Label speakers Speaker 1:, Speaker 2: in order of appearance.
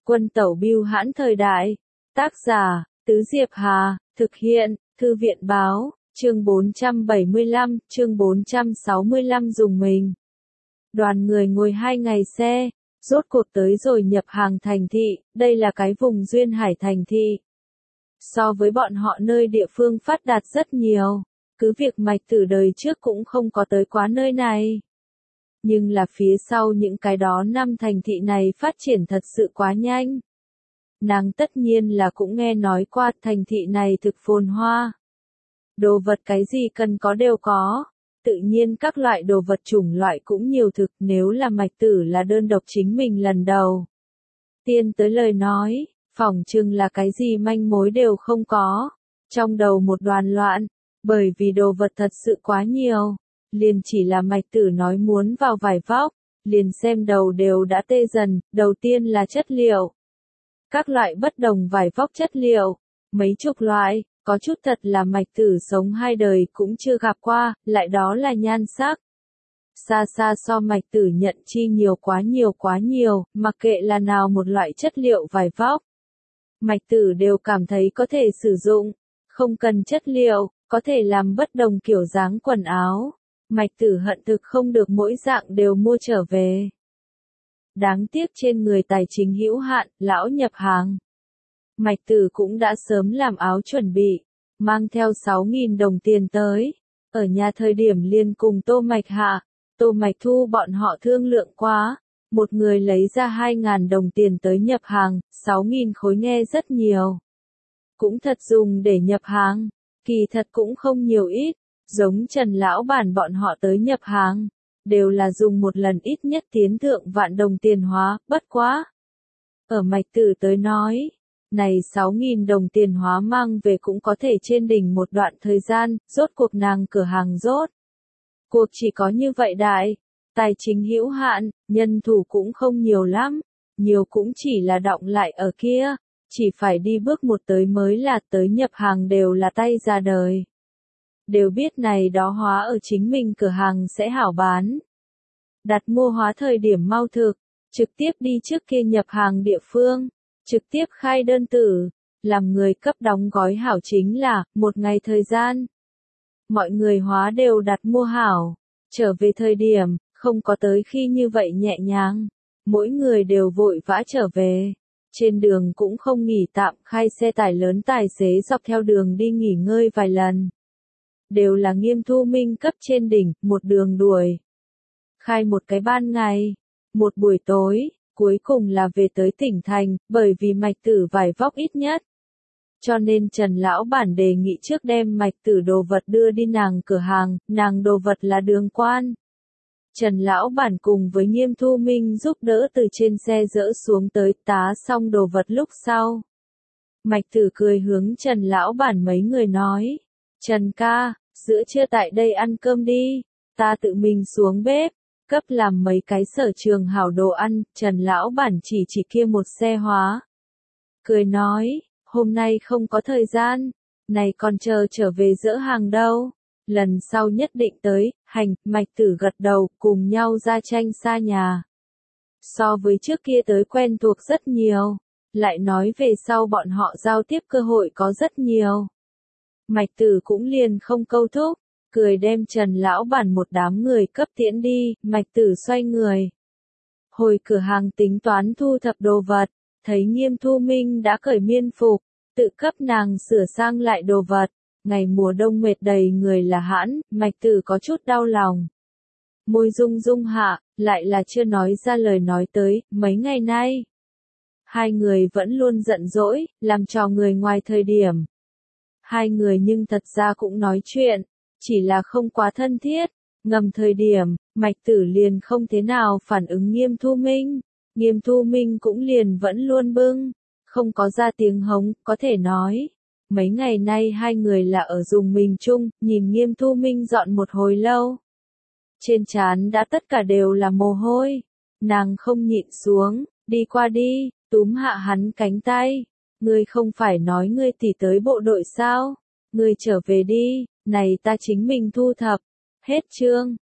Speaker 1: Quân tẩu bưu hãn thời đại. Tác giả, Tứ Diệp Hà, thực hiện, Thư viện báo, chương 475, chương 465 dùng mình. Đoàn người ngồi 2 ngày xe, rốt cuộc tới rồi nhập hàng thành thị, đây là cái vùng duyên hải thành thị. So với bọn họ nơi địa phương phát đạt rất nhiều, cứ việc Mạch Tử đời trước cũng không có tới quá nơi này. Nhưng là phía sau những cái đó năm thành thị này phát triển thật sự quá nhanh. Nàng tất nhiên là cũng nghe nói qua thành thị này thực phồn hoa. Đồ vật cái gì cần có đều có, tự nhiên các loại đồ vật chủng loại cũng nhiều thực, nếu là Mạch Tử là đơn độc chính mình lần đầu. Tiên tới lời nói, phỏng chừng là cái gì manh mối đều không có, trong đầu một đoàn loạn, bởi vì đồ vật thật sự quá nhiều, liền chỉ là Mạch Tử nói muốn vào vải vóc, liền xem đầu đều đã tê dần, đầu tiên là chất liệu. Các loại bất đồng vải vóc chất liệu, mấy chục loại, có chút thật là Mạch Tử sống 2 đời cũng chưa gặp qua, lại đó là nhan sắc. Xa xa so Mạch Tử nhận chi nhiều quá nhiều, mặc kệ là nào một loại chất liệu vải vóc. Mạch Tử đều cảm thấy có thể sử dụng, không cần chất liệu, có thể làm bất đồng kiểu dáng quần áo. Mạch Tử hận thực không được mỗi dạng đều mua trở về. Đáng tiếc trên người tài chính hữu hạn, lão nhập hàng. Mạch Tử cũng đã sớm làm áo chuẩn bị, mang theo 6.000 đồng tiền tới. Ở nhà thời điểm liền cùng Tô Mạch Hạ, Tô Mạch Thu bọn họ thương lượng quá, một người lấy ra 2.000 đồng tiền tới nhập hàng, 6.000 khối nghe rất nhiều. Cũng thật dùng để nhập hàng, kỳ thật cũng không nhiều ít, giống Trần lão bản bọn họ tới nhập hàng, đều là dùng một lần ít nhất tiến thượng vạn đồng tiền hóa, bất quá. Ở Mạch Tử tới nói, này 6.000 đồng tiền hóa mang về cũng có thể trên đỉnh một đoạn thời gian, rốt cuộc nàng cửa hàng rốt. Cuộc chỉ có như vậy đại, tài chính hữu hạn, nhân thủ cũng không nhiều lắm, nhiều cũng chỉ là đọng lại ở kia, chỉ phải đi bước một tới mới là tới nhập hàng đều là tay ra đời. Đều biết này đó hóa ở chính mình cửa hàng sẽ hảo bán. Đặt mua hóa thời điểm mau thực, trực tiếp đi trước kia nhập hàng địa phương, trực tiếp khai đơn tử, làm người cấp đóng gói hảo chính là, 1 ngày thời gian. Mọi người hóa đều đặt mua hảo, trở về thời điểm, không có tới khi như vậy nhẹ nhàng, mỗi người đều vội vã trở về. Trên đường cũng không nghỉ tạm, khai xe tải lớn tài xế dọc theo đường đi nghỉ ngơi vài lần. Đều là Nghiêm Thu Minh cấp trên đỉnh, một đường đuổi. Khai một cái ban ngày, một buổi tối, cuối cùng là về tới tỉnh thành, bởi vì Mạch Tử vải vóc ít nhất. Cho nên Trần lão bản đề nghị trước đem Mạch Tử đồ vật đưa đi nàng cửa hàng, nàng đồ vật là đường quan. Trần lão bản cùng với Nghiêm Thu Minh giúp đỡ từ trên xe dỡ xuống tới, tá xong đồ vật lúc sau. Mạch Tử cười hướng Trần lão bản mấy người nói, Trần ca, giữa trưa tại đây ăn cơm đi, ta tự mình xuống bếp, cấp làm mấy cái sở trường hảo đồ ăn. Trần lão bản chỉ kia một xe hóa. Cười nói, hôm nay không có thời gian, này còn chờ trở về dỡ hàng đâu, lần sau nhất định tới. Hành. Mạch Tử gật đầu, cùng nhau ra tranh xa nhà. So với trước kia tới quen thuộc rất nhiều, lại nói về sau bọn họ giao tiếp cơ hội có rất nhiều. Mạch Tử cũng liền không câu thúc, cười đem Trần lão bản một đám người cấp tiễn đi. Mạch Tử xoay người, hồi cửa hàng tính toán thu thập đồ vật, thấy Nghiêm Thu Minh đã cởi miên phục, tự cấp nàng sửa sang lại đồ vật. Ngày mùa đông mệt đầy người là hãn, Mạch Tử có chút đau lòng. Môi rung rung hạ, lại là chưa nói ra lời nói tới. Mấy ngày nay, hai người vẫn luôn giận dỗi, làm trò người ngoài thời điểm. Hai người nhưng thật ra cũng nói chuyện, chỉ là không quá thân thiết. Ngầm thời điểm, Mạch Tử liền không thế nào phản ứng Nghiêm Thu Minh. Nghiêm Thu Minh cũng liền vẫn luôn bưng, không có ra tiếng hống, có thể nói. Mấy ngày nay hai người là ở dùng mình chung, nhìn Nghiêm Thu Minh dọn một hồi lâu. Trên trán đã tất cả đều là mồ hôi. Nàng không nhịn xuống, đi qua đi, túm hạ hắn cánh tay. Ngươi không phải nói ngươi tỉ tới bộ đội sao? Ngươi trở về đi, này ta chính mình thu thập. Hết chương.